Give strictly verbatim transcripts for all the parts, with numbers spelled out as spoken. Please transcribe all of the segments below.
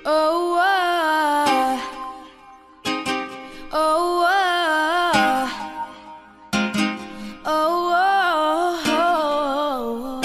Oh, oh, oh, oh, oh,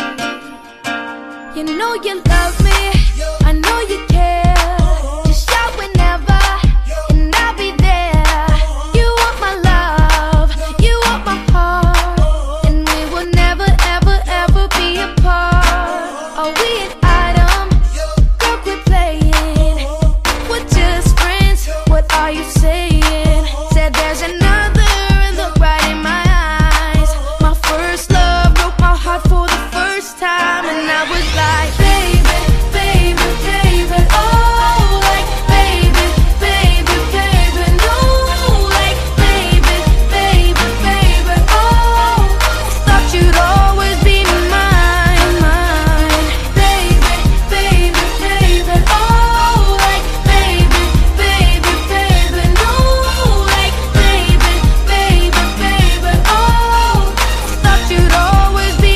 oh. You know you love me, I know you care. Just shout whenever, and I'll be there. You want my love, you want my heart, and we will never, ever, ever be apart. Are we an item? Girl, quit playing. We're just friends, what are you saying? Said there's another and look right in my eyes. My first love broke my heart for the first time, and I was like, baby, baby, baby, oh, like, baby, baby, baby, no, like, baby, baby, baby, oh, thought you'd always be mine, mine, baby, baby, baby, oh, like, baby, baby, baby, no, like, baby, baby, baby, oh, thought you'd always be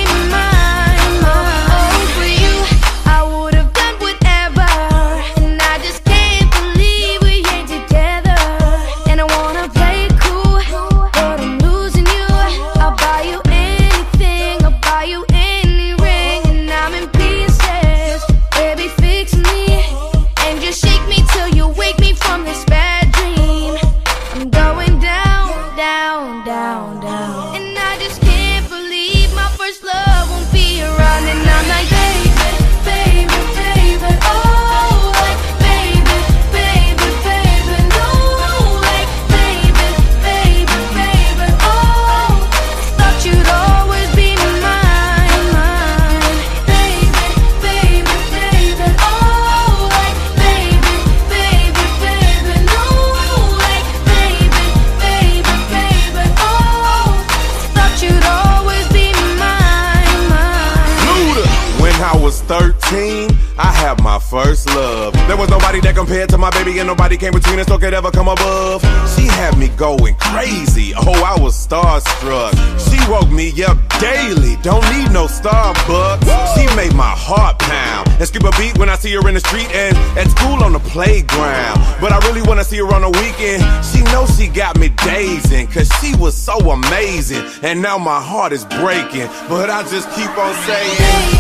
mine, mine. For you, I would have done whatever, and I just can't believe we ain't together. And I wanna play it cool, but I'm losing you. I'll buy you anything, I'll buy you any ring, and I'm in pieces. Baby, fix me, and just shake me till you wake me from this bad dream. I'm going down, down, down, down, and I just can't believe my first love won't be around. And I'm like, baby, baby, baby, oh, like, baby, baby, baby, no, like, baby, baby, baby, oh, thought you'd always be mine, mine, baby, baby, baby, oh, like, baby, baby, baby, no, like, baby, baby, baby, oh, thought you'd always be mine, mine. Luda. When I was thirteen, I had my first love. There was nobody that compared to my baby, and nobody came between us or could ever come above. She had me going crazy. Oh, I was starstruck. She woke me up daily. Don't need no Starbucks. She made my heart pound and skip a beat when I see her in the street and at school on the playground. But I really wanna see her on the weekend. She knows she got me dazing, cause she was so amazing. And now my heart is breaking, but I just keep on saying,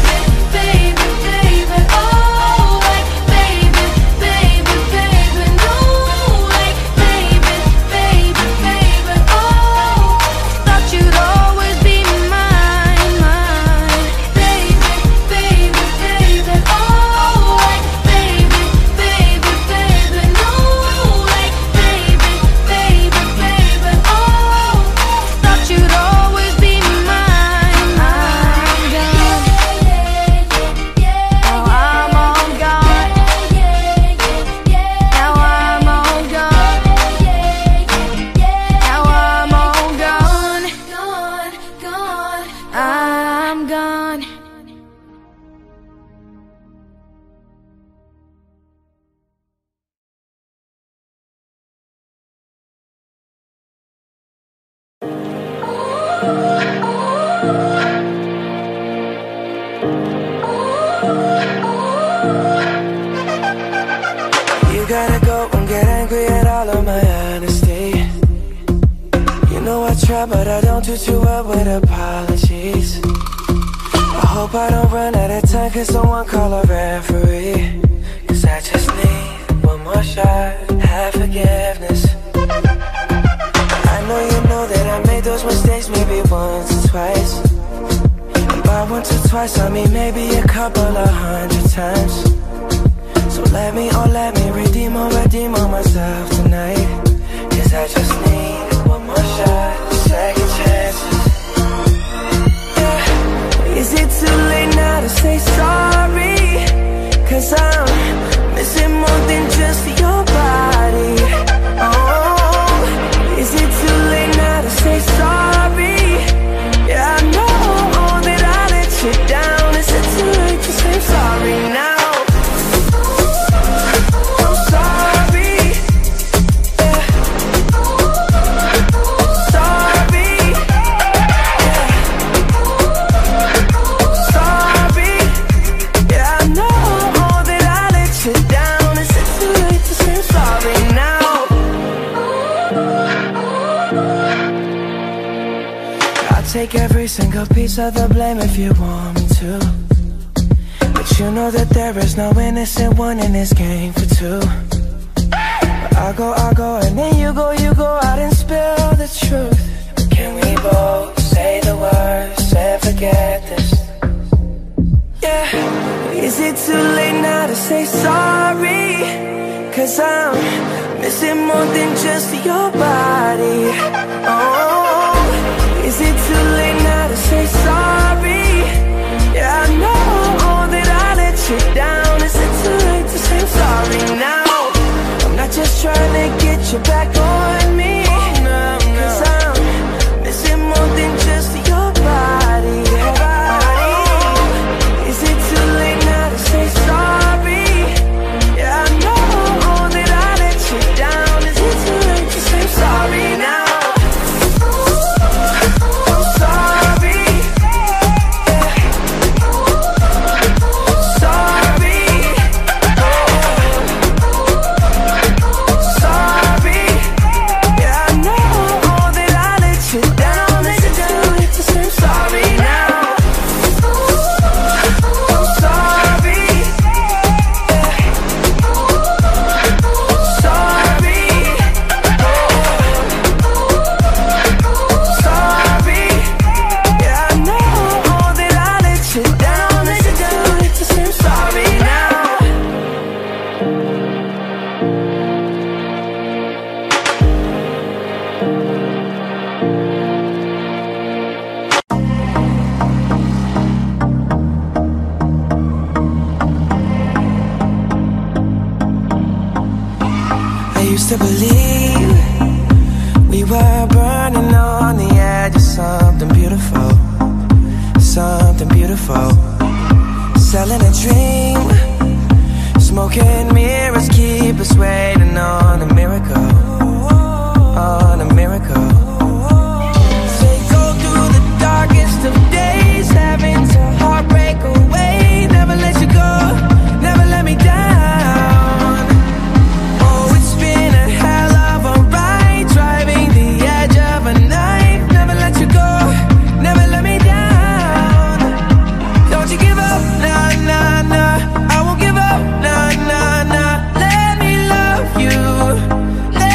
Baby, baby, oh, like, baby, baby, baby, no, like, baby, baby, baby, oh, thought you'd always be mine, mine, baby, baby, baby, oh, like, baby, baby, baby, no, like, baby, baby, baby, oh, thought you'd always be mine, mine, mine. Now I'm all gone. Now I'm all gone. Now I'm all gone. Gone, gone. I'm gone. You gotta go and get angry at all of my honesty. You know I try, but I don't do too well with apologies. I hope I don't run out of time, cause someone call a referee. Cause I just need one more shot, have forgiveness. I know you know that I made those mistakes maybe once or twice. And by once or twice I mean maybe a couple of hundred times. So let me, oh let me redeem or redeem on myself tonight. Cause I just need one more shot, second chances. Yeah. Is it too late now to say sorry? Cause I'm missing more than just your body. Oh, is it too late now to say sorry? Yeah, I know that I let you down. Is it too late to say sorry now? take a piece of the blame if you want me to, but you know that there is no innocent one in this game for two. But I go, I go, and then you go, you go out and spill the truth. But can we both say the words and forget this? Yeah. Is it too late now to say sorry? Cause I'm missing more than just your body. Oh, is it too late now to say sorry? Yeah, I know that I let you down. Is it too late to say I'm sorry now? I'm not just trying to get you back on me, cause I'm missing more than just your body. Oh, is it too late now to say sorry? Yeah, I know that I let you down. Is it too late to say I'm sorry now? To believe we were burning on the edge of something beautiful, something beautiful. Selling a dream, smoking mirrors keep us waiting on a miracle, on a miracle. Say go through the darkest of days, having to heartbreak away. Never let you go, never let me down. Let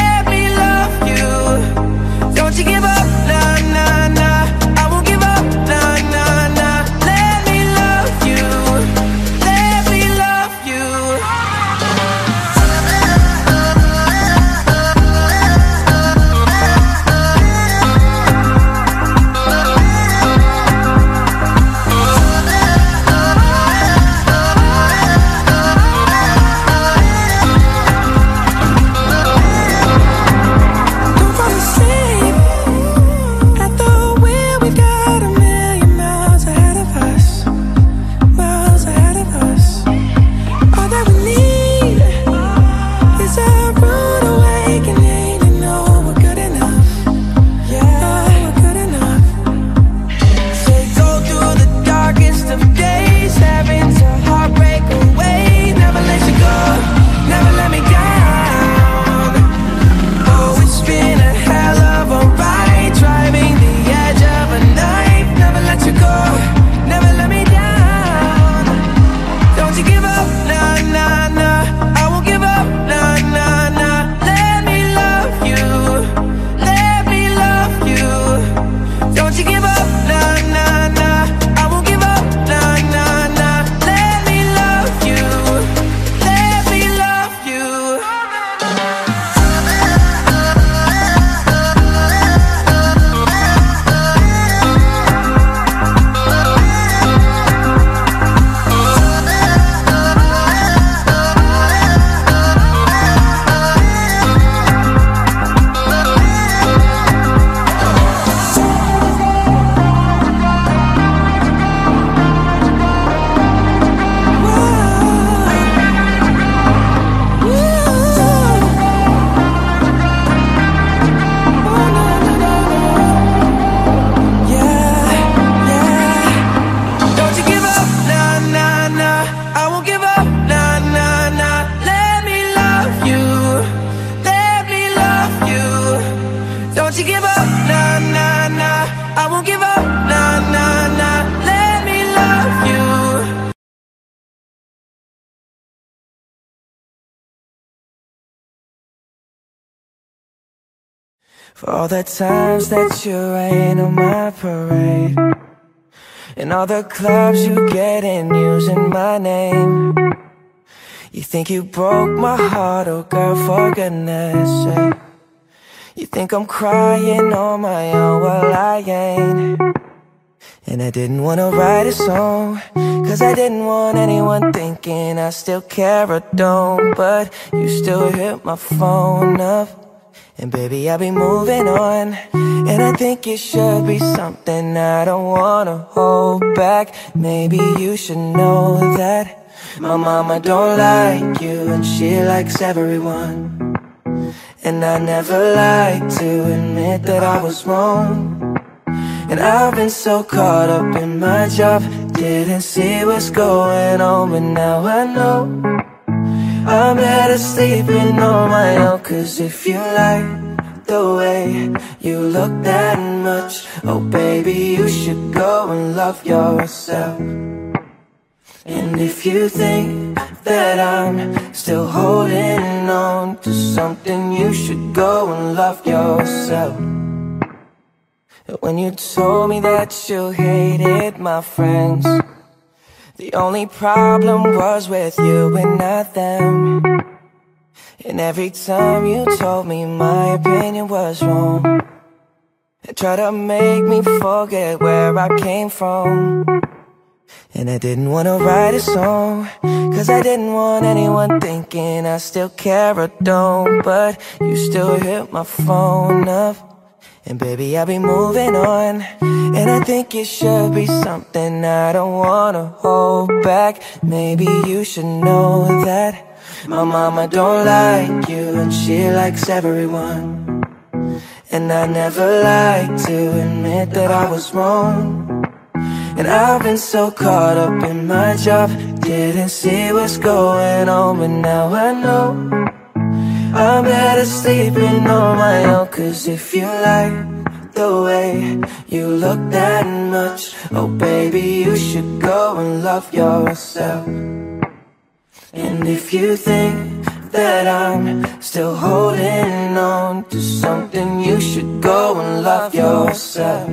For all the times that you rain on my parade, and all the clubs you get in using my name. You think you broke my heart, oh girl, for goodness sake. You think I'm crying on my own, well I ain't. And I didn't wanna write a song, cause I didn't want anyone thinking I still care or don't. But you still hit my phone up, and baby, I'll be moving on. And I think it should be something I don't wanna hold back. Maybe you should know that my mama don't like you, and she likes everyone. And I never like to admit that I was wrong. And I've been so caught up in my job, didn't see what's going on. But now I know I'm better sleeping on my own. Cause if you like the way you look that much, oh baby, you should go and love yourself. And if you think that I'm still holding on to something, you should go and love yourself. When you told me that you hated my friends, the only problem was with you and not them. And every time you told me my opinion was wrong, and tried to make me forget where I came from. And I didn't wanna write a song, cause I didn't want anyone thinking I still care or don't. But you still hit my phone up, and baby, I'll be moving on. And I think it should be something I don't wanna hold back. Maybe you should know that my mama don't like you, and she likes everyone. And I never like to admit that I was wrong. And I've been so caught up in my job, didn't see what's going on. But now I know I'm better sleeping on my own. Cause if you like the way you look that much, oh baby, you should go and love yourself. And if you think that I'm still holding on to something, you should go and love yourself.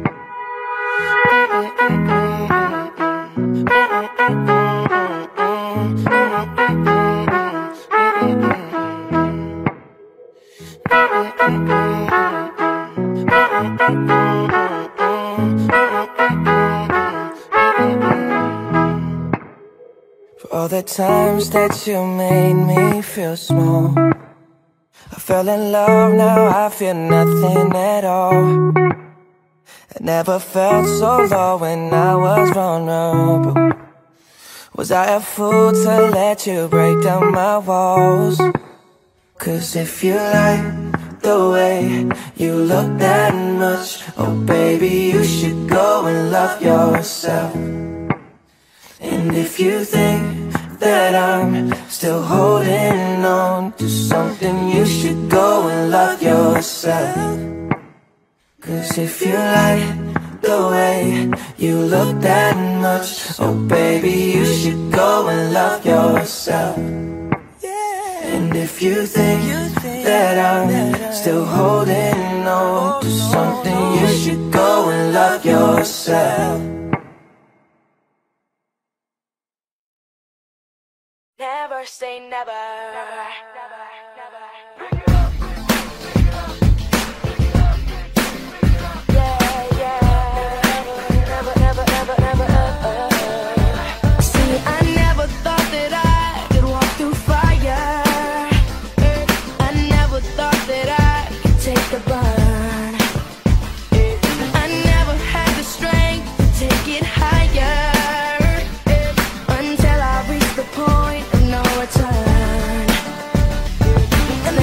For all the times that you made me feel small, I fell in love, now I feel nothing at all. I never felt so low when I was vulnerable. Was I a fool to let you break down my walls? Cause if you like the way you look that much, oh baby, you should go and love yourself. And if you think that I'm still holding on to something, you should go and love yourself. Cause if you like the way you look that much, oh baby, you should go and love yourself. And if you think that I'm still holding on to something, you should go and love yourself. Never say never, never, never. Until I reach the point of no return.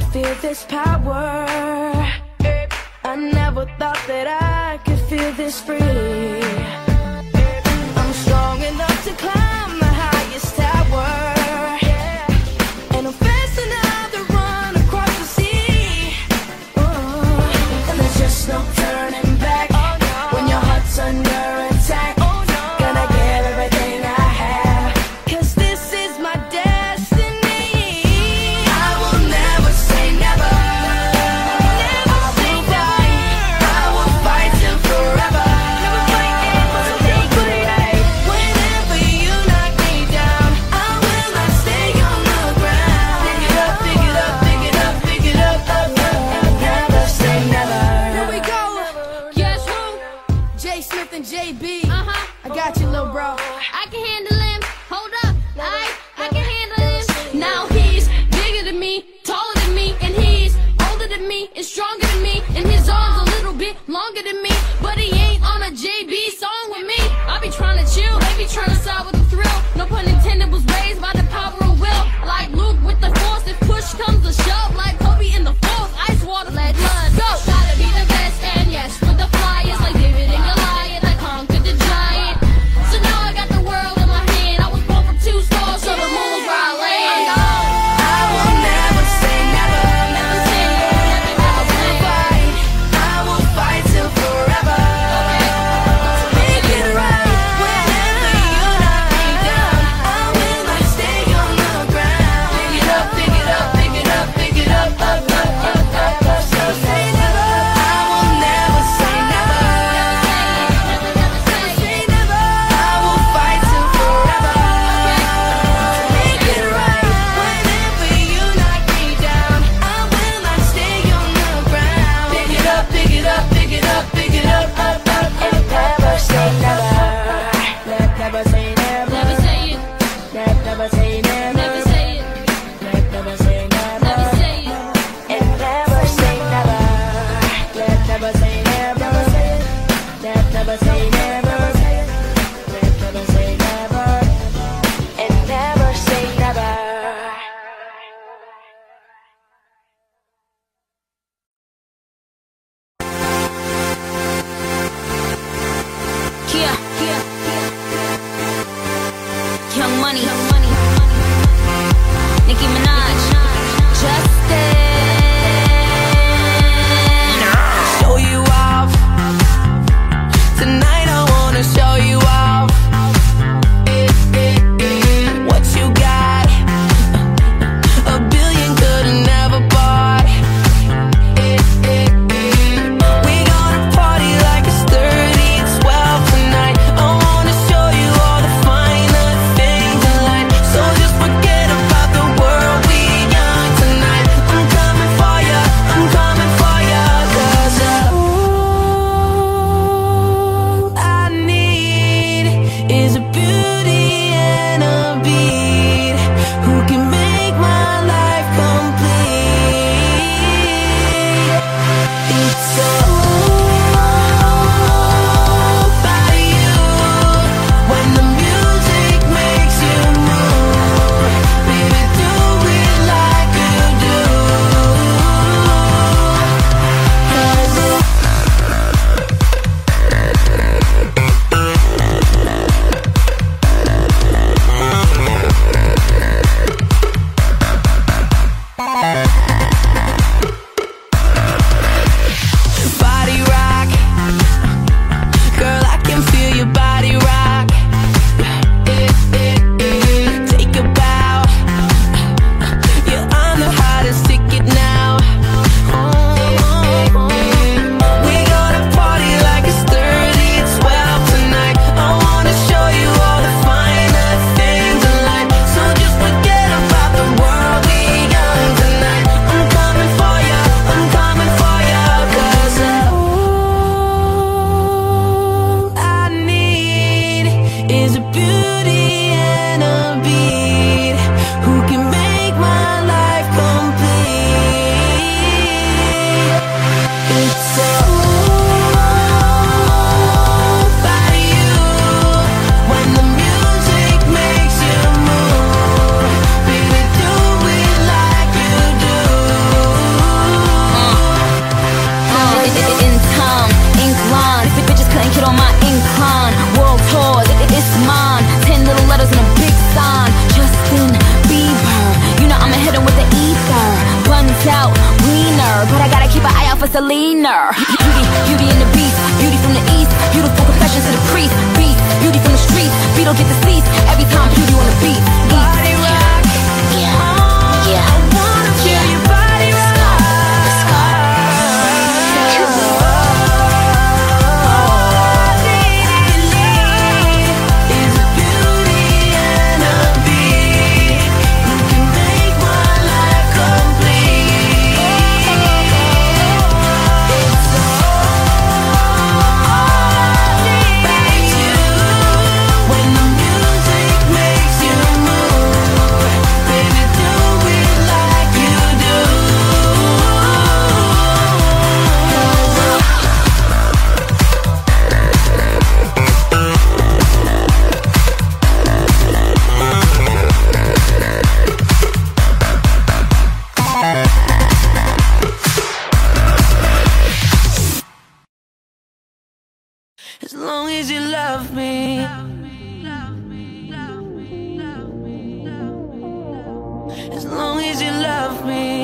feel this power. I never thought that I could feel this free. I'm strong enough to climb the highest tower, and I'm fast enough to run across the sea. Oh, and there's just no turning back. Oh, no. When your heart's under attack, oh, no. Gonna give everything I have, 'cause this is my destiny. I will never say never. Never say never. I will fight till forever. Never fight ever. wiener, but I gotta keep an eye out for Selena. Beauty, beauty and the beast, beauty from the east, beautiful confessions to the priest. Beast, beauty from the streets, beat don't get deceased every time beauty on the beat. Body rock, yeah, yeah. I wanna feel your body rock. As long as you love me, as long as you love me,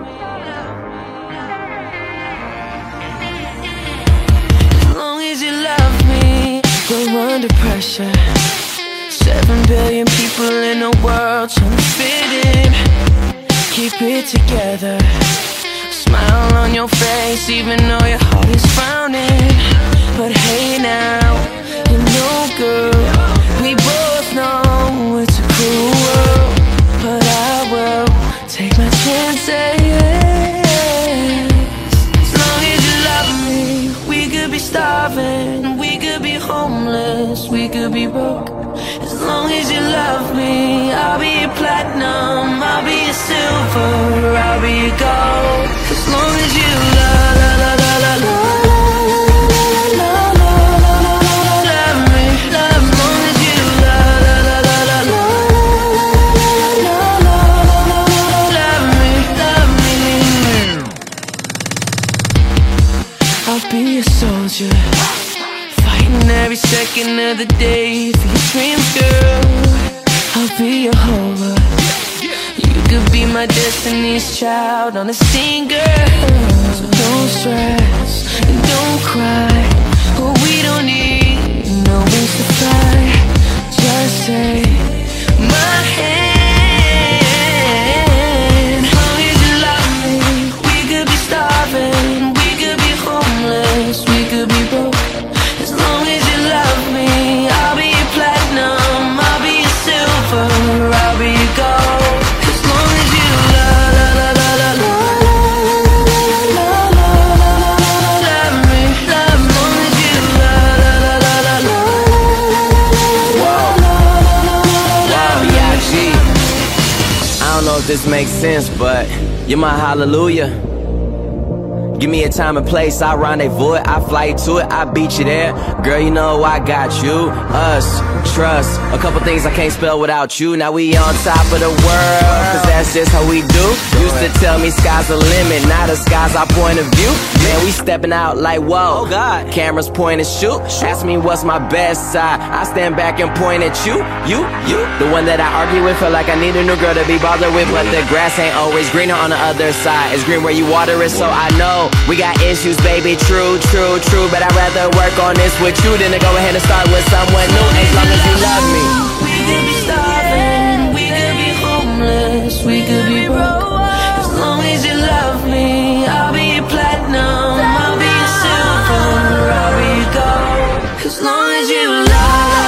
as long as you love me. We're under pressure. Seven billion people in the world trying to fit in. Keep it together. Smile on your face even though your heart is frowning. But hey now, you know girl, we both know it's a cruel world. But I will take my chances. As long as you love me, we could be starving, we could be homeless, we could be broke. As long as you love me, I'll be your platinum, I'll be your silver, I'll be your gold. As long as you love, la la la la la. I'll be a soldier, fighting every second of the day for your dreams, girl. I'll be your hover. You could be my destiny's child on a scene, girl. So don't stress and don't cry. Oh, we don't need no wings to fly. Just take my hand. As long as you love me, we could be starving, we could be homeless, we could be broke. As long as you love me, I'll be your platinum, I'll be your silver, I'll be your gold. As long as you love, la la la la la. Love me, love me. As long as you love, la la la la la. Whoa, wow, B I G. I don't know if this makes sense, but you're my hallelujah. Give me a time and place, I rendezvous it, I fly you to it, I beat you there. Girl, you know I got you, us, trust. A couple things I can't spell without you. Now we on top of the world, cause that's just how we do. Used to tell me sky's the limit, now the sky's our point of view. Man, we stepping out like whoa, God. Cameras point and shoot. Ask me what's my best side, I stand back and point at you, you, you. The one that I argue with, feel like I need a new girl to be bothered with. But the grass ain't always greener on the other side. It's green where you water it, so I know we got issues, baby, true, true, true. But I'd rather work on this with you than to go ahead and start with someone new. As long as you love me. We could be starving, we could be homeless, we could be broke. As long as you love me, I'll be your platinum, I'll be your silver, I'll be your gold. As long as you love.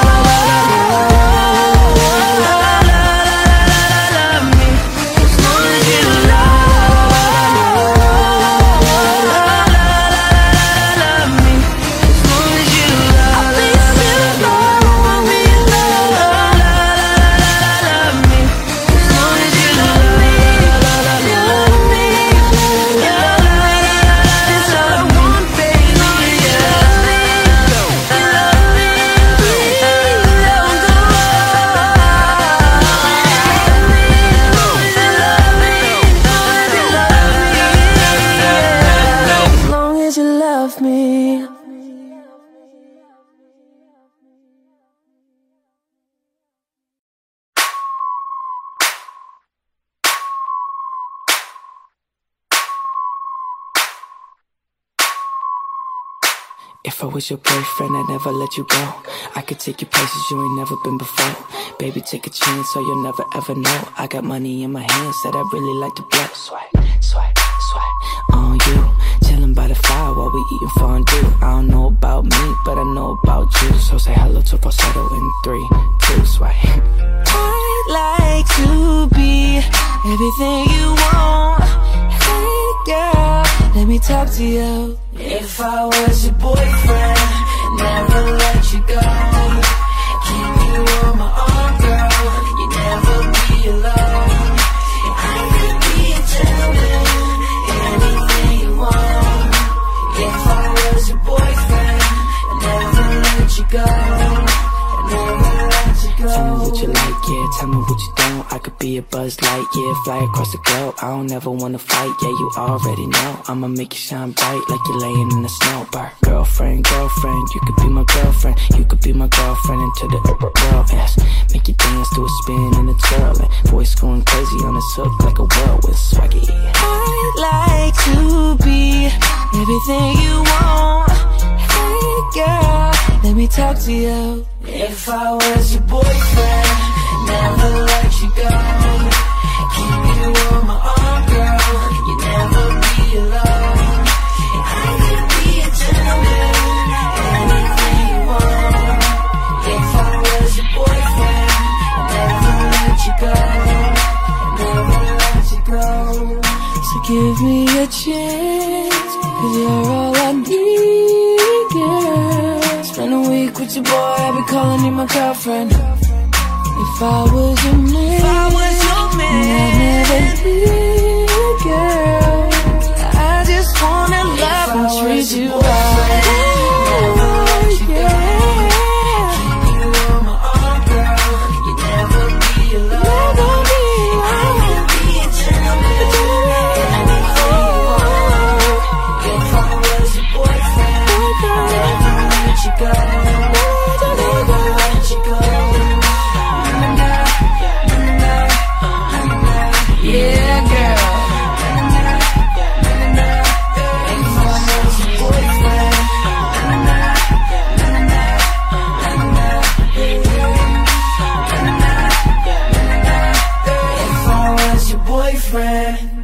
If I was your boyfriend, I'd never let you go. I could take you places you ain't never been before. Baby, take a chance so you'll never ever know. I got money in my hands that I really like to blow. Swipe, swipe, swipe on you. Chillin' by the fire while we eatin' fondue. I don't know about me, but I know about you. So say hello to falsetto in three, two, swipe. I'd like to be everything you want. Hey girl, let me talk to you. If I was your boyfriend, never let you go. Keep you on my arm, girl. You never be alone. I could be a gentleman, anything you want. If I was your boyfriend, I'd never let you go. I'd never let you go. Tell me what you like, yeah, tell me what you don't. I could be a Buzz Lightyear, fly across the globe. I don't ever wanna fight, yeah, you already know. I'ma make you shine bright like you're laying in the snow. Bar. Girlfriend, girlfriend, you could be my girlfriend. You could be my girlfriend into the world, yes. Make you dance to a spin and a twirl, and voice going crazy on this hook like a whirlwind swaggy. I'd like to be everything you want. Hey girl, let me talk to you. If I was your boyfriend, never let you go. Keep you on my arm, girl. You never be alone. I could be a gentleman, anything you want. If I was your boyfriend, I'd never let you go. I'd never let you go. So give me a chance, cause you're all I need, girl. Spend a week with your boy, I'll be calling you my girlfriend. If I was your man, if I was your man, I'd never leave, girl. I just wanna love and treat you right. Oh, yeah. Keep you on my arm, girl. You never be alone. Never be alone. I could be a gentleman, anything you want. If I was your boyfriend, I'd never let you go. Never let you go. Yeah, girl. If I was your boyfriend, if I was your boyfriend.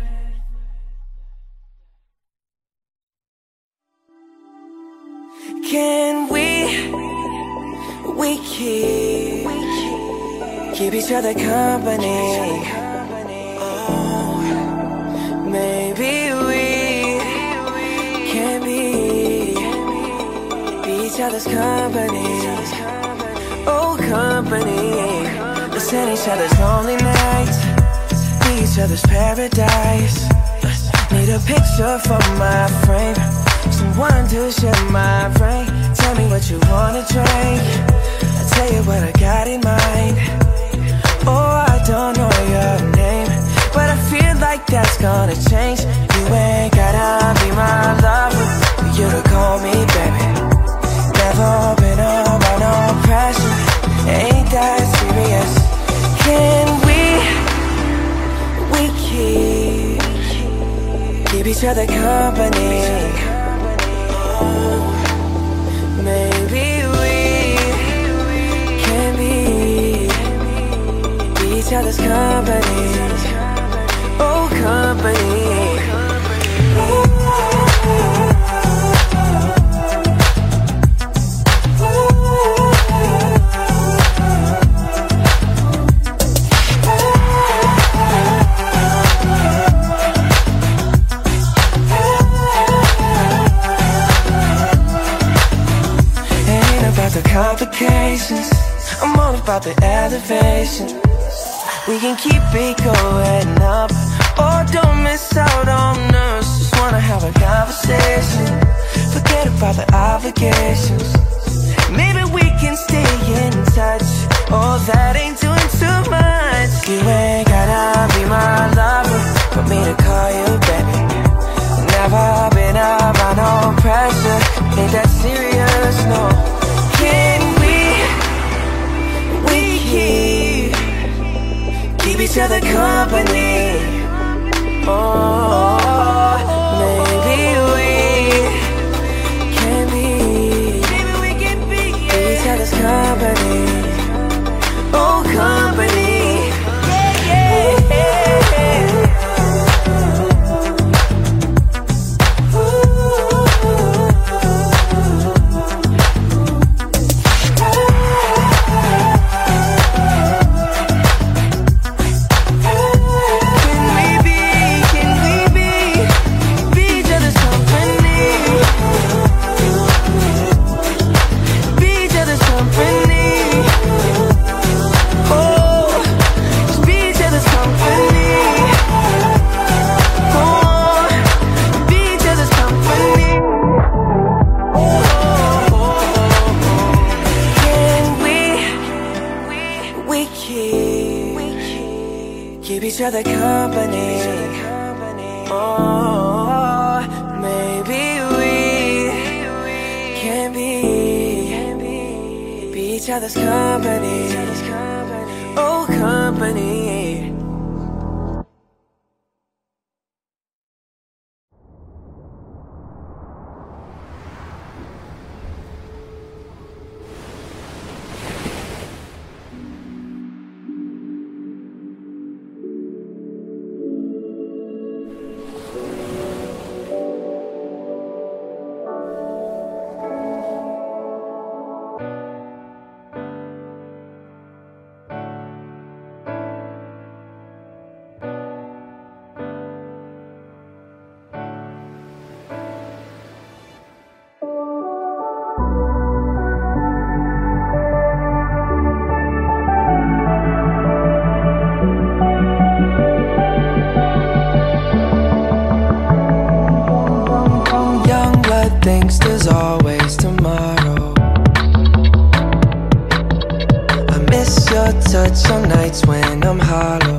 Can we, we keep, keep each other company? Maybe we can be, be each other's company. Oh, company. Listen each other's lonely nights, be each other's paradise. Need a picture for my frame, someone to share my brain. Tell me what you wanna drink, I'll tell you what I got in mind. Oh, I don't know your name, but I feel like that's gonna change. You ain't gotta be my lover for you to call me baby. Never been under no pressure, ain't that serious. Can we, we keep, keep each other company? Oh, maybe we can be, be each other's company. Oh, company. Ain't about the complications, I'm all about the elevation. We can keep it going up, or don't miss out on us. Just wanna have a conversation, forget about the obligations. Maybe we can stay in touch, oh that ain't doing too much. You ain't gotta be my lover for me to call you baby. Never been under no pressure, ain't that serious, no. Can we, we keep, keep each other company? Oh, maybe we can be, other company. Oh, maybe we can be, be each other's company. Oh, company. Thinks there's always tomorrow. I miss your touch on nights when I'm hollow.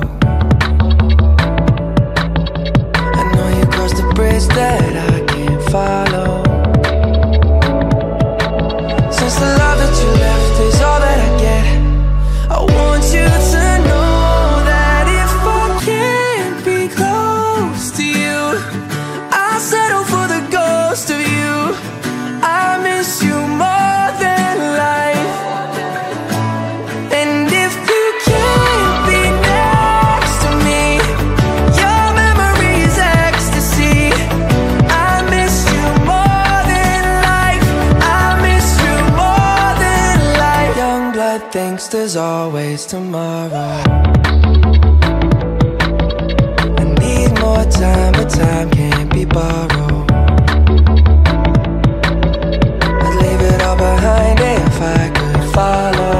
I know you crossed the bridge that I can't follow. Since the love that you left is all that I get, I want you to know that if I can't be close to you, I'll settle for the ghost of you. I miss you more than life. And if you can't be next to me, your memory's ecstasy. I miss you more than life. I miss you more than life. Young blood thinks there's always tomorrow. I need more time, but time can't be borrowed. Behind it if I could follow.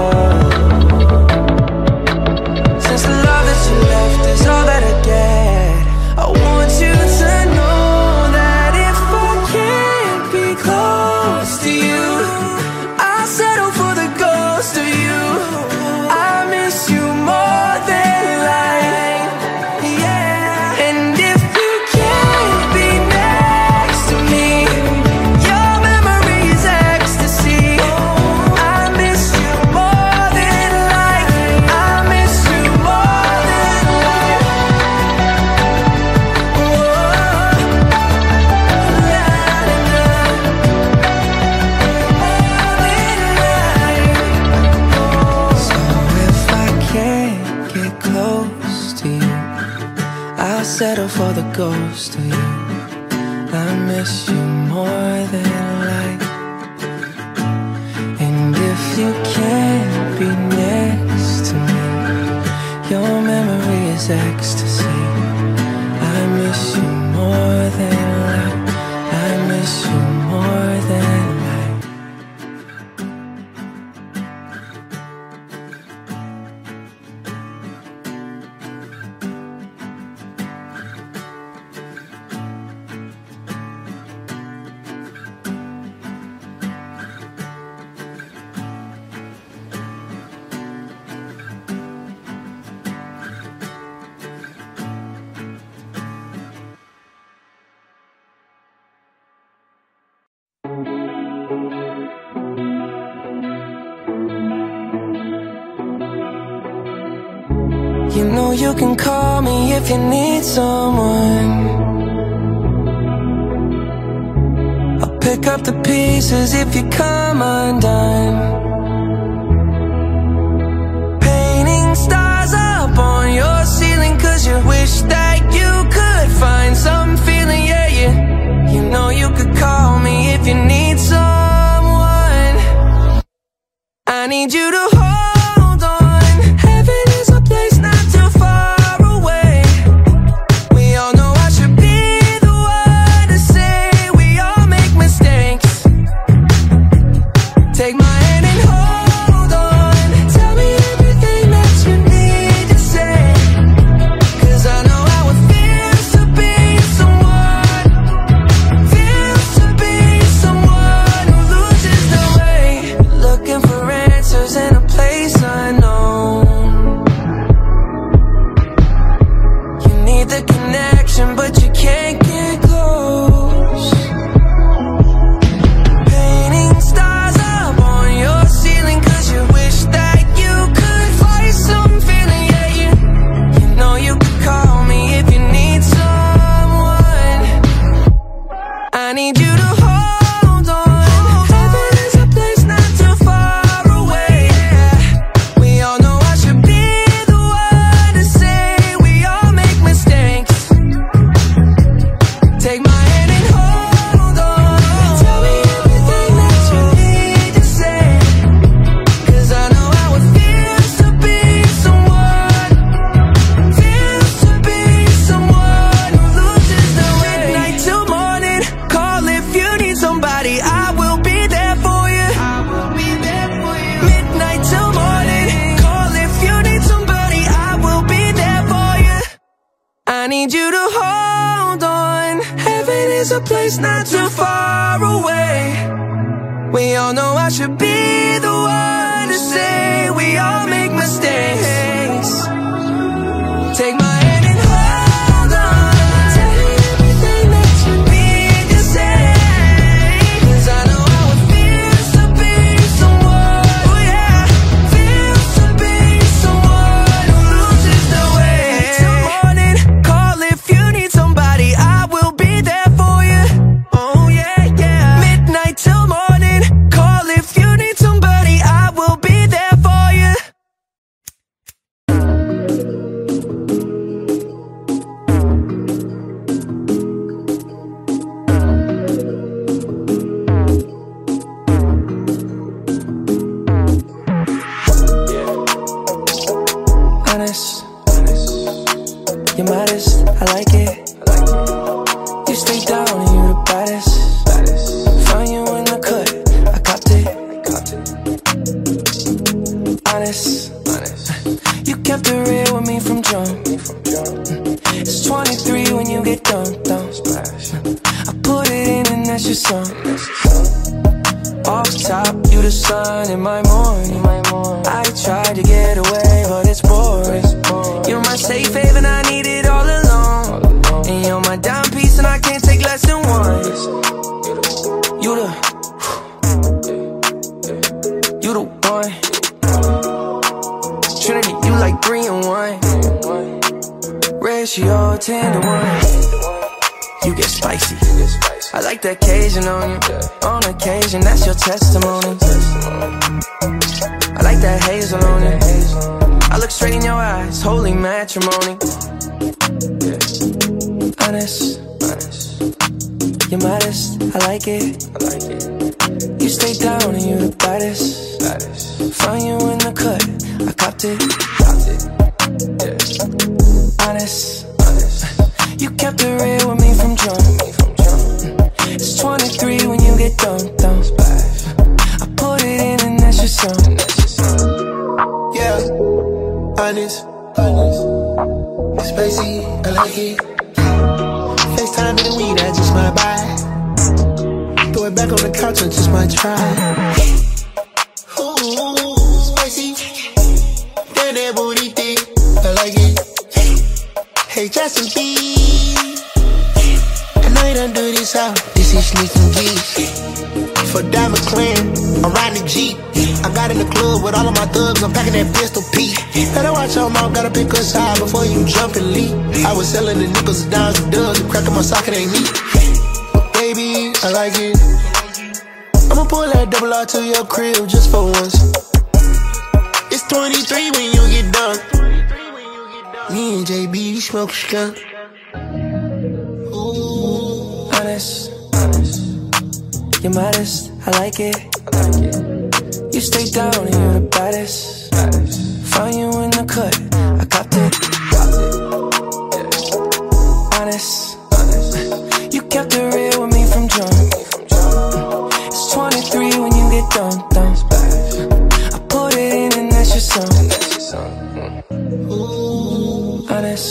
Since the love that you left is all that I get, I want you to know that if I can't be close to you, I'll settle for the ghost of you. I miss you more than life. Yeah. And if you can't be next to me, your memory's ecstasy. Settle for the ghost of you. I miss you more than life. And if you can't be next to me, your memory is ecstasy. I miss you more than life. I miss you more than life. You know you can call me if you need someone. I'll pick up the pieces if you come undone. Painting stars up on your ceiling 'cause you wish that you could find some feeling, yeah, yeah. You know you could call me if you need someone. I need you to hold on. Heaven is a place not too far away. We all know I should be the one to say we all make mistakes. Take my hand and hold on. Tell me everything that you need to say, 'cause I know how it feels to be someone, feels to be someone who loses their way, looking for answers in a place need you to hold on. Heaven is a place not too far away. We all know I should be the one to say we all make mistakes. Take my hand and hold on. Tell me everything that you need to say, 'cause I know how it feels to be someone, feels to be someone who loses the way. Midnight till morning, call if you need somebody, I will be there for you. I will be there for you. Midnight till morning, call if you need somebody, I will be there for you. I need you to hold on. Heaven is a place not too far away. We all know I should be the one to say we all make mistakes. Take my hand and hold on. Tell me everything that you need to say, 'cause I know how it feels to be someone, oh yeah, feels to be someone who loses the way. Till morning, call if you need somebody, I will be there for you. Oh yeah, yeah. Midnight till morning, call if you need somebody, I will be there for you. Honest, you're modest, I like it. You stay down and you're the baddest. Found you in the cut, I copped it. Honest, you kept it real with me from jump. It's twenty-three when you get dumped, dumped. I put it in and that's your song. Off top, you the sun in my morning. I tried to get away, but it's boring. You're my safe haven, I need it all along. And you're my dime piece, and I can't take less than one. You the, you the one. Trinity, you like three and one. Ratio ten to one. You get spicy. I like that Cajun on you. On occasion, that's your testimony. I like that hazel on you. I look straight in your eyes, holy matrimony. Honest, you're modest, I like it. You stay down and you're the baddest. Found you in the cut, I copped it. Honest, you kept it real with me from jump. It's twenty-three when you get dumped, dumped. I put it in and that's your song. Yeah, honest, spicy, I like it. FaceTime in the weed, I just might buy. Throw it back on the couch, I just might try. Ooh, spicy, damn that booty thick, I like it. Hey, Justin B, I know you done do this out. This is sneaking geeks. For Diamond Clan, I'm riding the Jeep. I got in the club with all of my thugs, I'm packing that pistol Pete. Better watch your mouth, gotta pick a side before you jump and leap. I was selling the nickels, the dimes, the dubs, and cracking my socket ain't me. But baby, I like it. I'ma pull that double R to your crib just for once. It's twenty-three when you get done. Me and J B smoke skunk. Ooh. Honest, you're modest, I like it. You stay down and you're the baddest. Found you in the cut, I copped it. Honest, you kept it real with me from jump. It's twenty-three when you get dumped, dumped. I put it in and that's your song. Honest.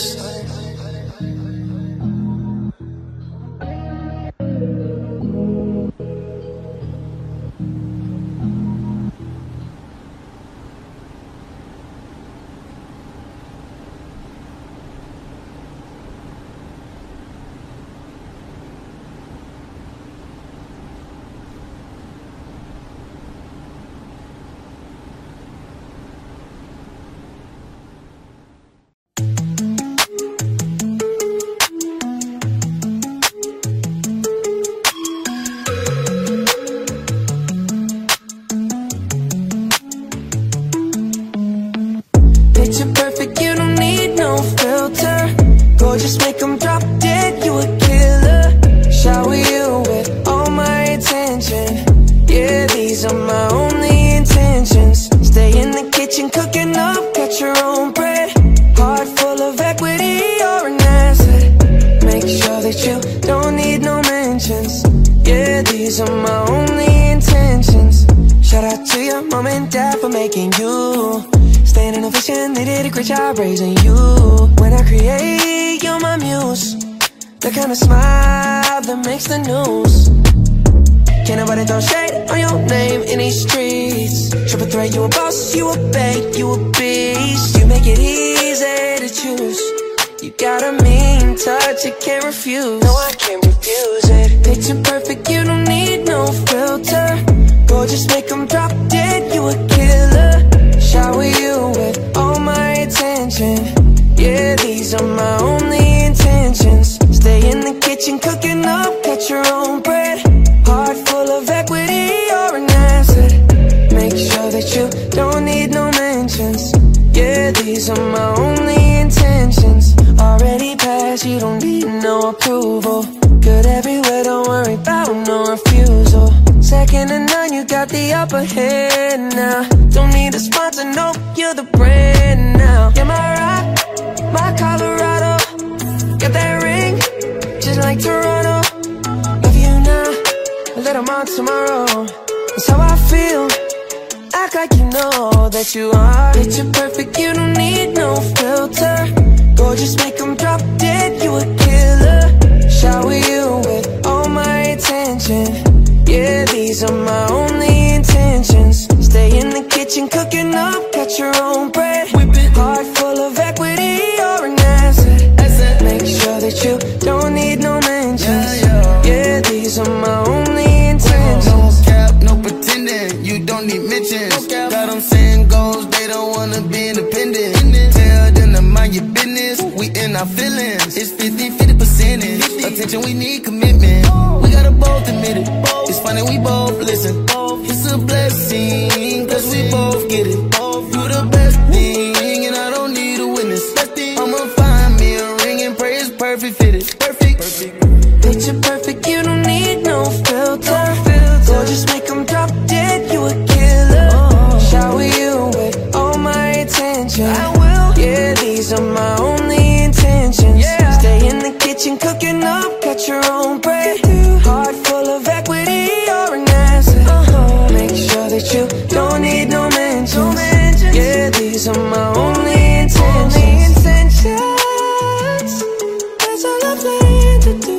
Yeah, these are my only intentions. Shout out to your mom and dad for making you. Staying in ovation, they did a great job raising you. When I create, you're my muse. The kind of smile that makes the news. Can't nobody throw shade on your name in these streets. Triple threat, you a boss, you a bank, you a beast. You make it easy to choose. You got a mean touch, you can't refuse. No, I can't refuse it. Picture perfect, you don't need no filter. Gorgeous, make them drop dead, you a killer. Shower you with all my attention. Yeah, these are my only intentions. Stay in the kitchen, cooking up, cut your own bread. Heart full of equity, you're an asset. Make sure that you don't need no mentions. Yeah, these are my only intentions. Already passed, you don't need no approval. Good everywhere, don't worry about no refusal. Second to none, you got the upper hand now. Don't need a sponsor, no, you're the brand now. You're my rock, my Colorado. Got that ring, just like Toronto. Love you now, a little more tomorrow. That's how I feel. Act like you know that you are. Picture perfect, you don't need no filter. Gorgeous, make them drop dead, you a killer. Shower you with all my attention. Yeah, these are my only intentions. Stay in the kitchen, cooking up, cut your own bread. Heart full of equity, you're an asset. Make sure that you don't need no mentions. Yeah, these are my only intentions. No cap, no pretending, you don't need mentions. Got them saying goals, they don't wanna be independent. Tell them to mind your business, we in our feelings. It's fifty, fifty percentage. Attention, we need commitment. We gotta both admit it. It's funny, we both listen. It's a blessing, cause we both get it. You the best thing, and I don't need a witness. I'ma find me a ring and pray it's perfect fitted. Perfect. Picture perfect, you don't need no filter. Gorgeous, make them drop dead, you a killer. Shower you with all my attention. I will. Yeah, these are my only intentions. Stay in the kitchen, cooking up, cut your own bread. Heart full of equity, you're an asset. Make sure that you don't need no mentions. Yeah, these are my only intentions. That's all I plan to do.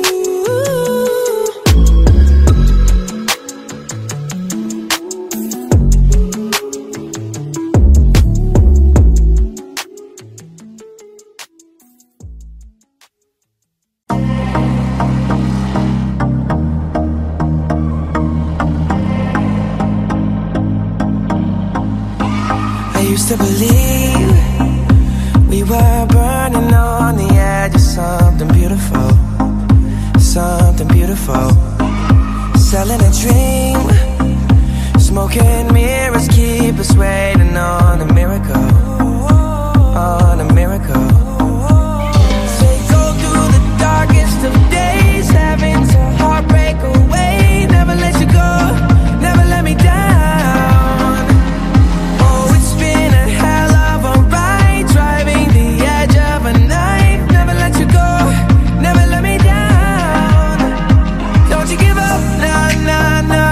Used to believe we were burning on the edge of something beautiful, something beautiful. Selling a dream, smoking mirrors keep us waiting on a miracle, on a miracle. Say go through the darkest of days, having to heartbreak away. Never let you go, never let me down. Nah, nah, nah.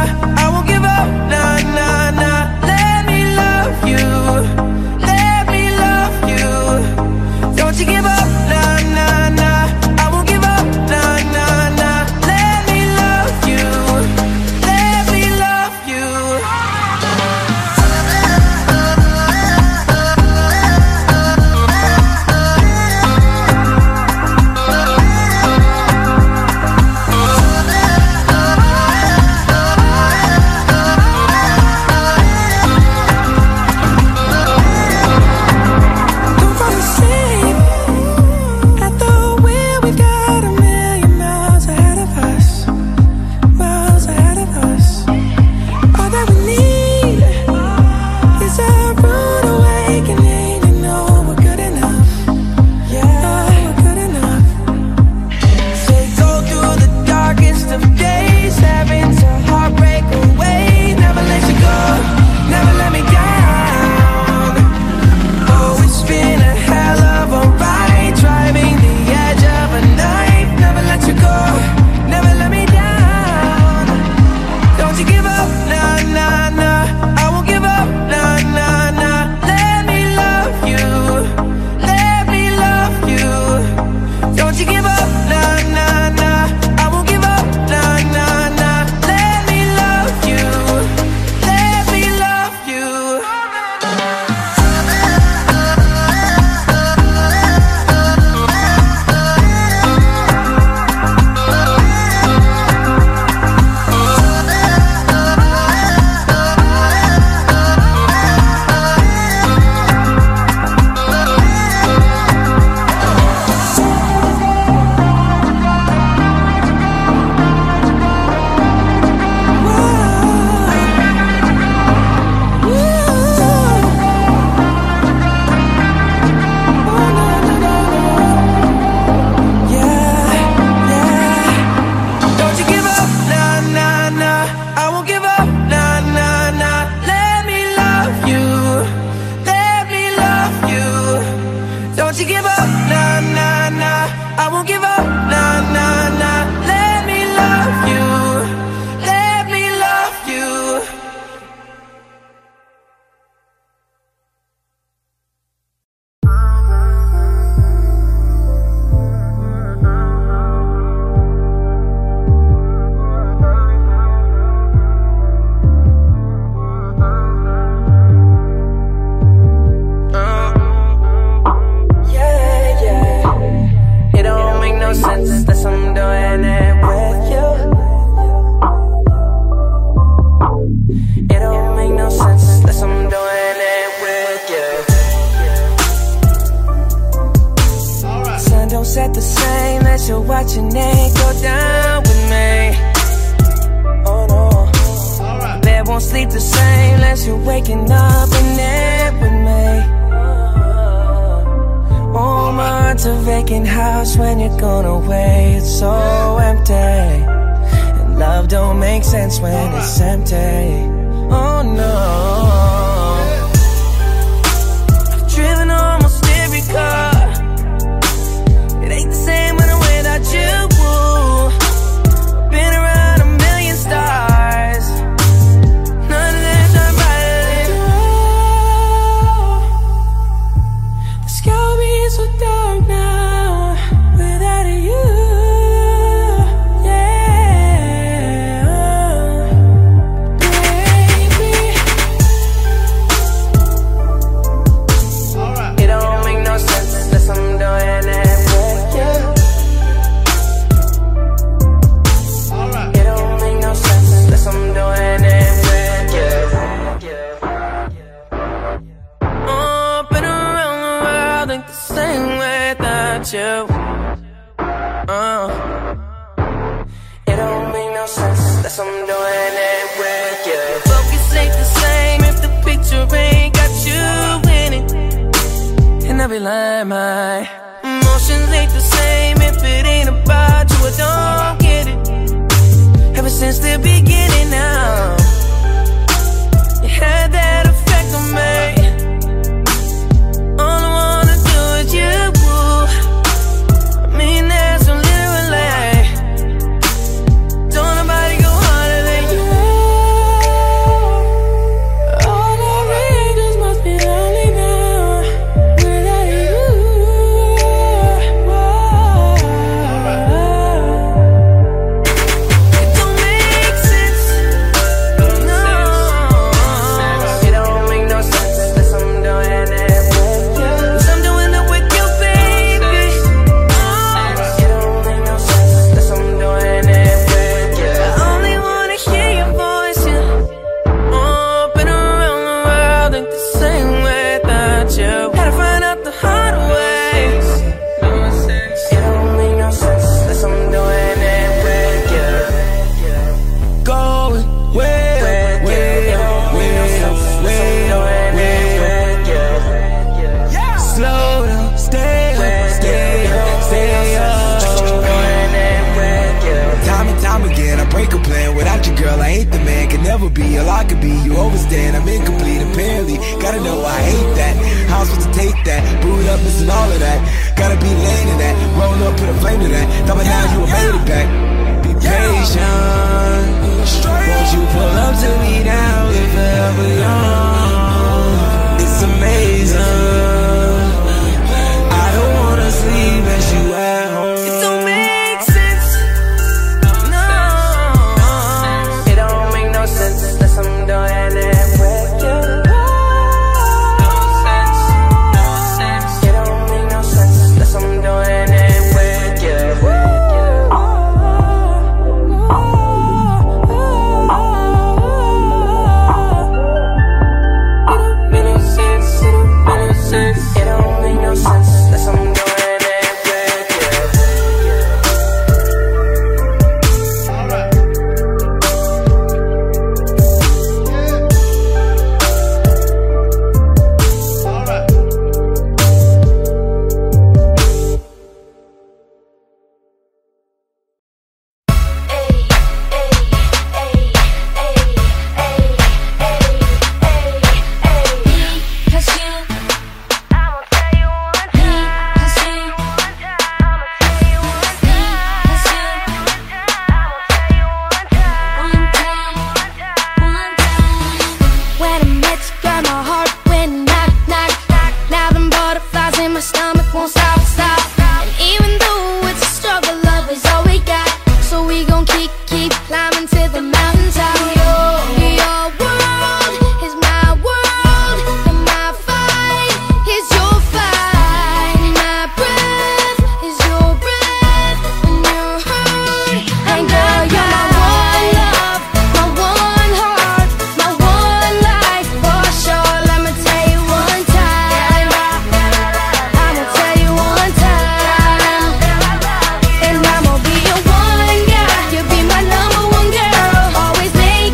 waking up in it with me. Oh, my heart's a vacant house when you're gone away. It's so empty, and love don't make sense when it's empty. Oh no, I've driven almost every car. It ain't the same when I'm without you. Been around a million stars. None of them shine brighter than you. The sky will be so dark now without you. Yeah, baby. Alright. It don't make no sense unless I'm doing it with you. Alright. It don't make no sense unless I'm doing it with you. Oh, been around the world, ain't the same without you. Uh, it don't make no sense unless I'm doing it with you. Focus ain't the same if the picture ain't got you in it. And I be lying, my emotions ain't the same if it ain't about you. I don't get it. Ever since the beginning now, you had that effect on me. All I wanna do is you. I mean that so literally. Don't nobody go harder than you. All the readers must be lonely now without you. It don't make sense. No, it don't make no sense unless I'm doing it with you. 'Cause I'm doing it with you, baby. Oh, it don't make no sense unless I'm doing it with you. I only wanna hear your voice, yeah. Oh, been around the world, ain't the same without you. Had to find out the hard way. It don't make no sense unless I'm doing it with you. Going way, way, way, way, slow down, stay up, stay up, stay up. Time and time again, I break a plan. Without you, girl, I ain't the man. Can never be all I could be. You overstand, I'm incomplete, apparently. Gotta know I hate that. How I'm supposed to take that? Boot up, missing all of that. Gotta be late in that. Roll up, put a flame to that. Thought by now you were made it back. Be patient. Won't you pull up to me now if ever young? It's amazing. I don't wanna sleep as you at home. It don't make sense. No, it don't make no sense unless I'm doing it with you. It don't make no sense unless I'm doing it with you. Always make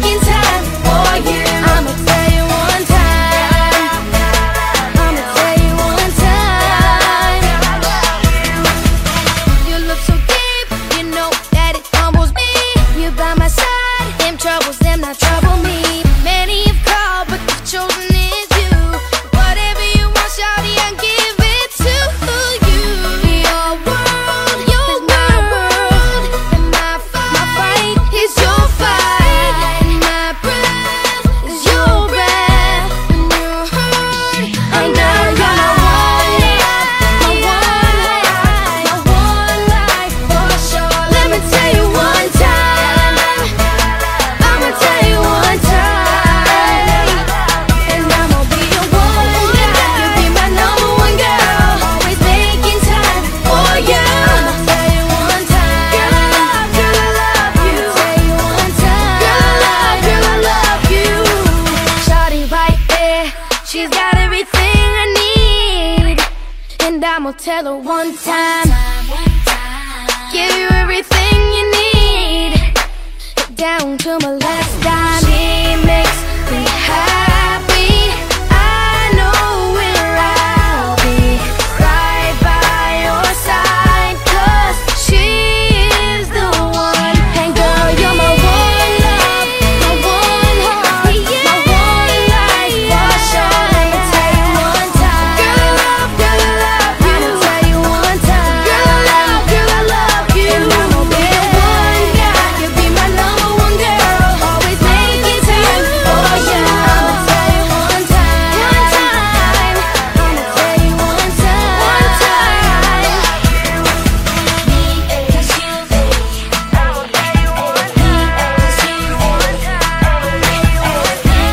tell her one time. Give you everything you need, down to my last dime. He makes me happy. I know where I'll be, right by your side, 'cause she is the one. And girl, you're my one love, my one heart, my one life for sure. Let me tell you one time, girl, I love, girl, I love you. Let me tell you one time, girl, I love, girl, I love you. And I'm gonna be the one guy, you'll be my number one girl, always make it time for you. I'ma tell you one time, one time. I'ma tell you one time, one time. Me and you, I'ma tell you one time. Me and you, one time. Me and you, I'ma tell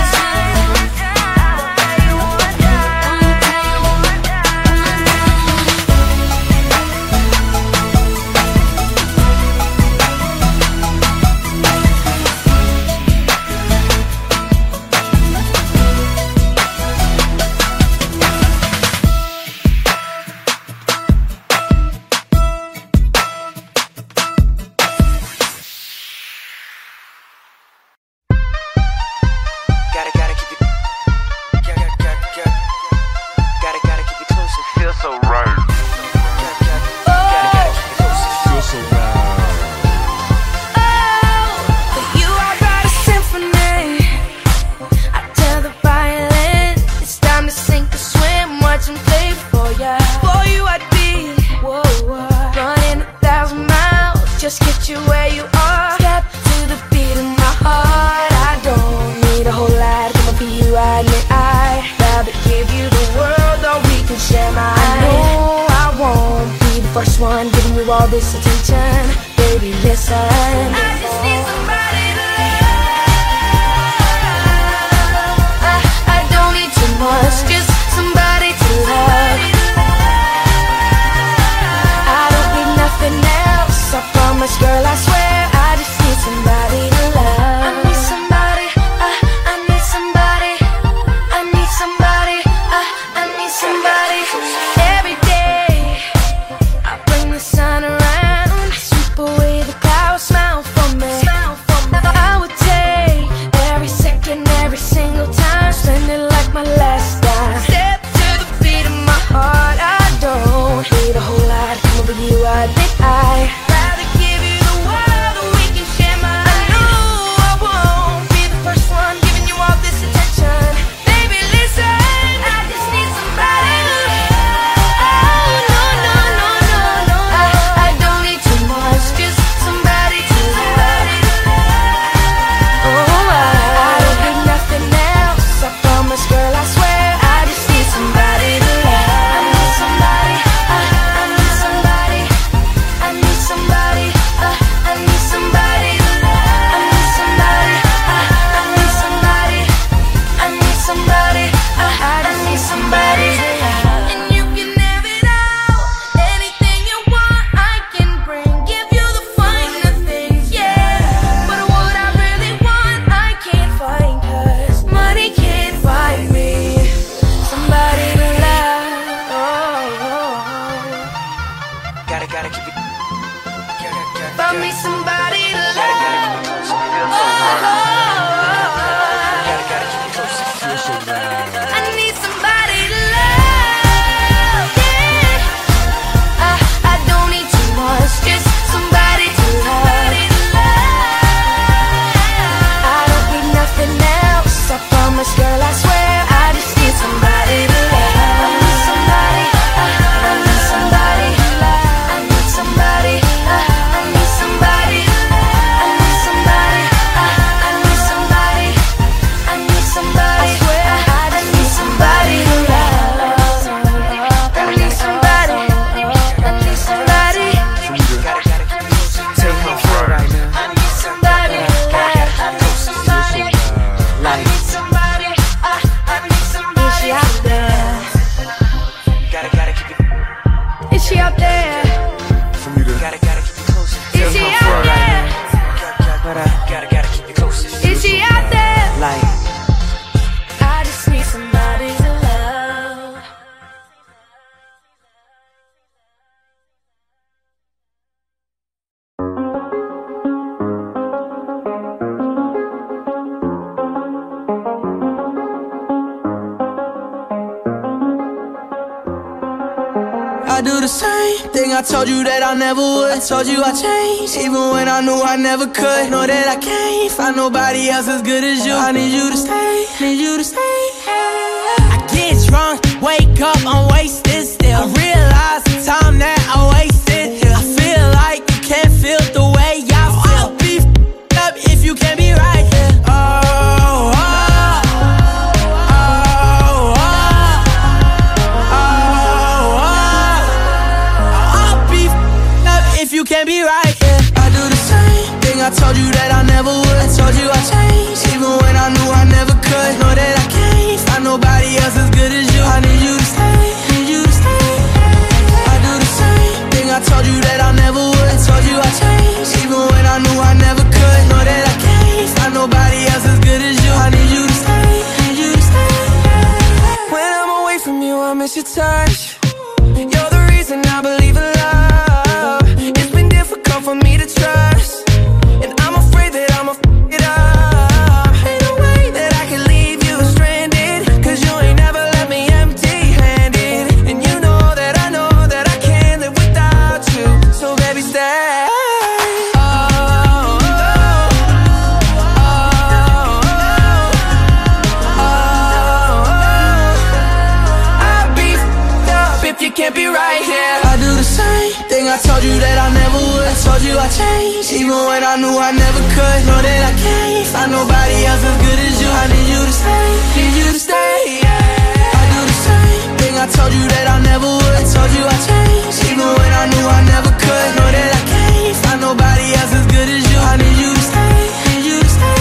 you one time. I'ma tell you one Gotta, gotta keep it. Gotta, gotta, gotta, gotta, gotta keep it close. It feels so right. Gotta, gotta, gotta, gotta keep it close. It feels so right. Oh, for you I write a symphony. I tell the violin it's time to sink or swim. Watch him play for ya. For you I'd be, whoa, whoa, running a thousand miles, just get you where you are. Step to the beat of my heart. I don't need a whole lot, come for you, I admit I'd rather give you the world, or we can share mine. I know I won't be the first one giving you all this attention. Baby, listen, I just need somebody to love. I, I don't need too much, just somebody to love. I don't need nothing else, I promise, girl, I swear. I just need somebody to love. I need somebody, I, I need somebody. I need somebody, I, I need somebody. Every day I bring the sun around, sweep away the clouds, smile for me. I would take every second, every single time, spend it like my last dime. Step to the beat of my heart. I don't need a whole lot, come over you, I admit I'd rather give you the world, or we can share mine. I know I won't be the first one giving you all this attention. Baby, listen, I just need somebody to love. Oh, no, no, no, no, no. I, I don't need too much, just somebody to love. Oh, I, I don't need nothing else, I promise, girl, I swear. I just need somebody to love. I need somebody, I, I need somebody. I need somebody, uh, I need somebody to love. I need somebody, uh, I need somebody. I need somebody, uh, I just need somebody to love. And you can have it all, anything you want I can bring. Give you the finer things, yeah. But what I really want I can't find, 'cause money can't buy me somebody to love. Oh, oh, oh. Gotta, gotta keep it. Gotta, gotta, Find me somebody to love. close. It feels so right. Gotta, gotta keep it close. It feels so right. I need somebody to love. Yeah. I, I don't need too much, just somebody to love. I don't need nothing else, I promise, girl, I swear. I just need somebody to love. I need somebody, I, I need somebody to love. I need somebody, I, I need somebody to love. I need somebody, I, I need somebody. I need somebody, I swear, I just need somebody to love. I need somebody, I need somebody. Gotta, gotta keep it close. Tell you how I feel right now. I need somebody to love. I need somebody, I need somebody, I, I need somebody. Is she out there? Gotta, gotta keep it. Is she out there? For me to Gotta, gotta keep it close. Is she out there? But I gotta, gotta keep it close. It Is feels she so out right. there? Like, I just need somebody to love. I do the same thing I told you that I never would. I told you I changed, even when I knew I never could. Know that I can't find nobody else as good as you. I need you to stay, need you to stay. I get drunk, wake up, I'm wasted still. I realize the time that I wasted here. I feel like you can't feel the way I feel. I'll be f***ed up if you can't be right here. Oh, oh, oh, oh, oh, oh. I'll be f***ed up if you can't be right here. I do the same thing I told you that I never would. I told you I changed, even when I knew I never could. Know that I can't find nobody else as good as you. I need you to stay, need you to stay. I do the same thing I told you that I never would. I told you I changed, even when I knew I never could. Know that I can't find nobody else as good as you. I need you to stay, need you to stay. When I'm away from you, I miss your touch. You're the reason I believe in love. It's been difficult for me to trust, and I'm afraid that I'ma f*** it up. Ain't no way that I can leave you stranded, cause you ain't never left me empty-handed. And you know that I know that I can't live without you. So baby, stay. Oh, oh, oh, oh, oh. I'll be f***ed up if you can't be right here. I do the same thing I told you that I never would. I told you I changed, even when I knew I never could. Know that I can't find nobody else as good as you. I need you to stay, need you to stay, yeah. I do the same thing I told you that I never would. I told you I changed, even when I knew I never could. Know that I can't find nobody else as good as you. I need you to stay, need you to stay.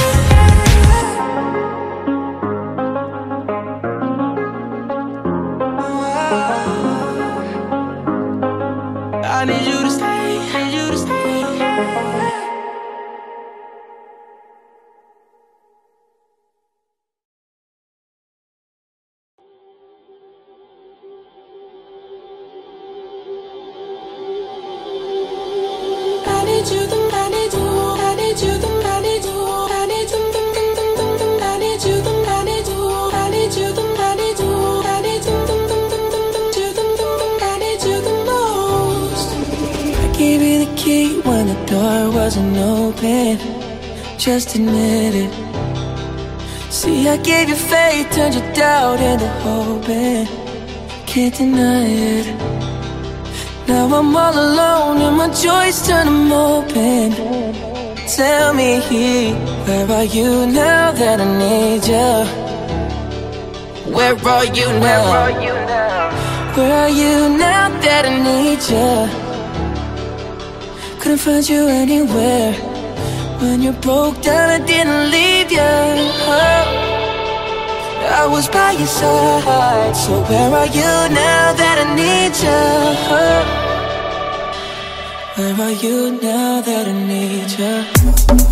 I need you to stay, need you to stay. I need you, I need you, I need you, I need you, I need you, I need you, I need you, I need you, I need you, I need you, I need you the most. I gave you the key when the door wasn't open. Just admit it. See, I gave you faith, turned your doubt into hope, and can't deny it. Now I'm all alone and my joys turn them open. Tell me, where are you now that I need you? Where are you now? Where are you now that I need you? Couldn't find you anywhere. When you broke down, I didn't leave you. Oh. I was by your side. So where are you now that I need you? Where are you now that I need you?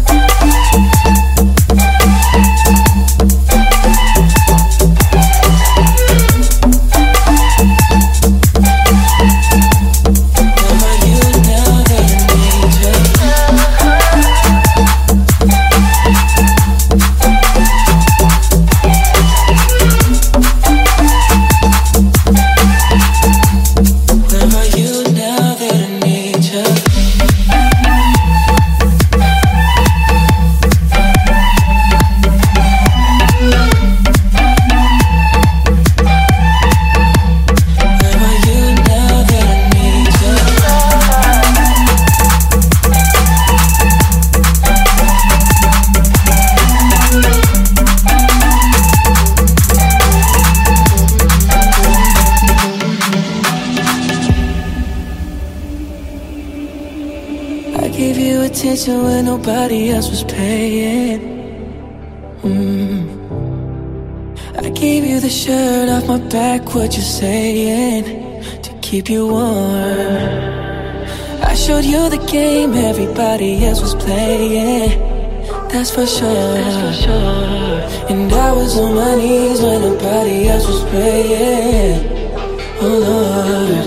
When nobody else was paying. mm. I gave you the shirt off my back, what you saying, to keep you warm. I showed you the game everybody else was playing. That's for sure, That's for sure. And I was on my knees when nobody else was praying. Oh Lord,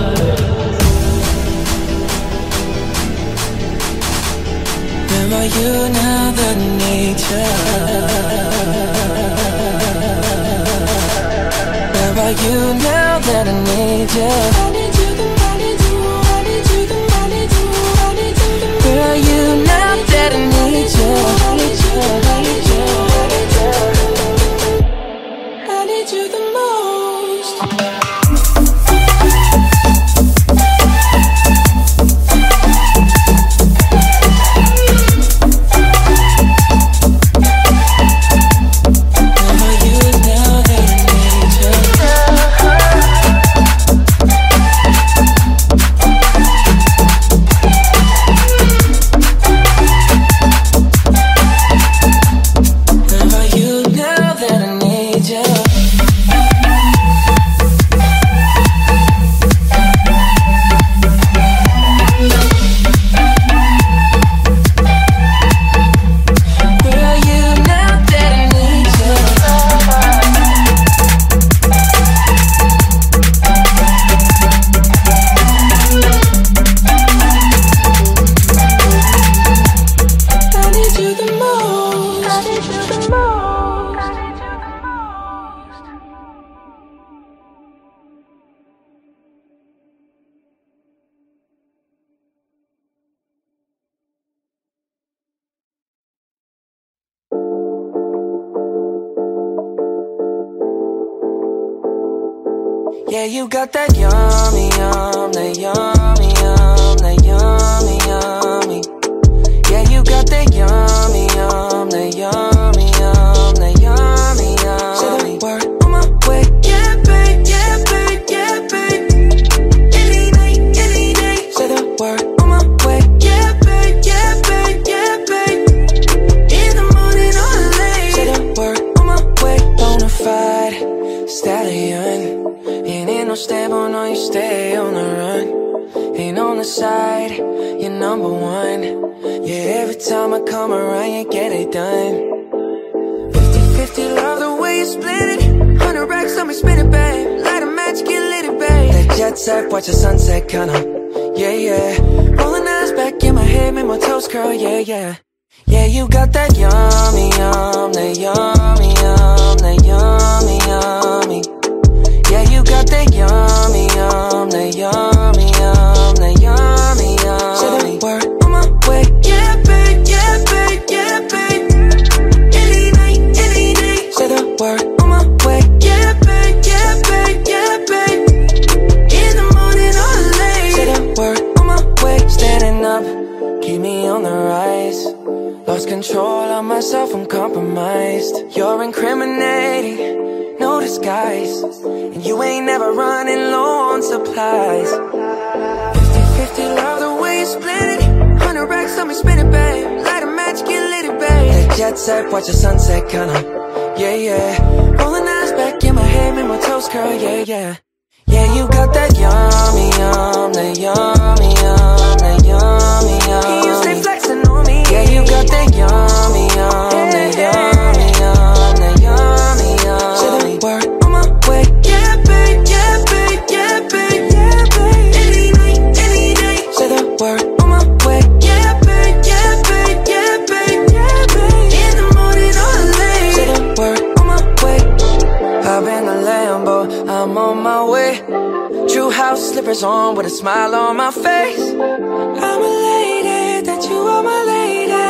where are you now that I need you? Where are you now that I need you? I need you. Yeah, you got that yummy, yum, that yummy, yum, that yummy, yummy. Yeah, you got that yummy, yum, that yummy, yum, that yummy, yummy. Say the word on my way. Yeah, babe, yeah, babe, yeah, babe. Any night, any day. Say the word on my way. Yeah, babe, yeah, babe, yeah, babe. In the morning or late. Say the word on my way. Bonafide stallion. Ain't in no stable, no, you stay on the run. Ain't on the side, you're number one. Yeah, every time I come around, you get it done. Fifty fifty, love the way you split it. Hundred racks on me, spin it, babe. Light a match, get lit, it, babe. That jet set, watch the sunset, kinda. Yeah, yeah. Rolling eyes back in my head, make my toes curl, yeah, yeah. Yeah, you got that yummy, yum, that yummy, yum, that yummy, yummy. Yeah, you got that yummy, yum, that yummy, yum, that yummy, yummy. Say the word on my way. Yeah, babe, yeah, babe, yeah, babe. Any night, any day. Say the word on my way. Yeah, babe, yeah, babe, yeah, babe. In the morning or late. Say the word on my way. Standing up, keep me on the rise. Lost control of myself, I'm compromised. You're incriminating, no disguise. And you ain't never running low on supplies. Fifty fifty, love the way you split it. Hundred racks on me, spin it, babe. Light a match, get lit, it, babe. That jet set, watch the sunset, kinda. Yeah, yeah. Rolling eyes back in my head, make my toes curl, yeah, yeah. Yeah, you got that yummy, yum, that yummy, yum, that yummy, yummy. You stay flexing on me. Yeah, you got that yummy, yum, that yummy, yum, that yummy, yum. Say the word on my way. Yeah, babe, yeah, babe, yeah, babe, yeah, babe. Any night, any day. Say the word on my way. Yeah, babe, yeah, babe, yeah, babe, yeah, babe. In the morning or late. Say the word on my way. Hop in the Lambo, I'm on my way. True house slippers on with a smile on my face. I'm elated that you are my lady.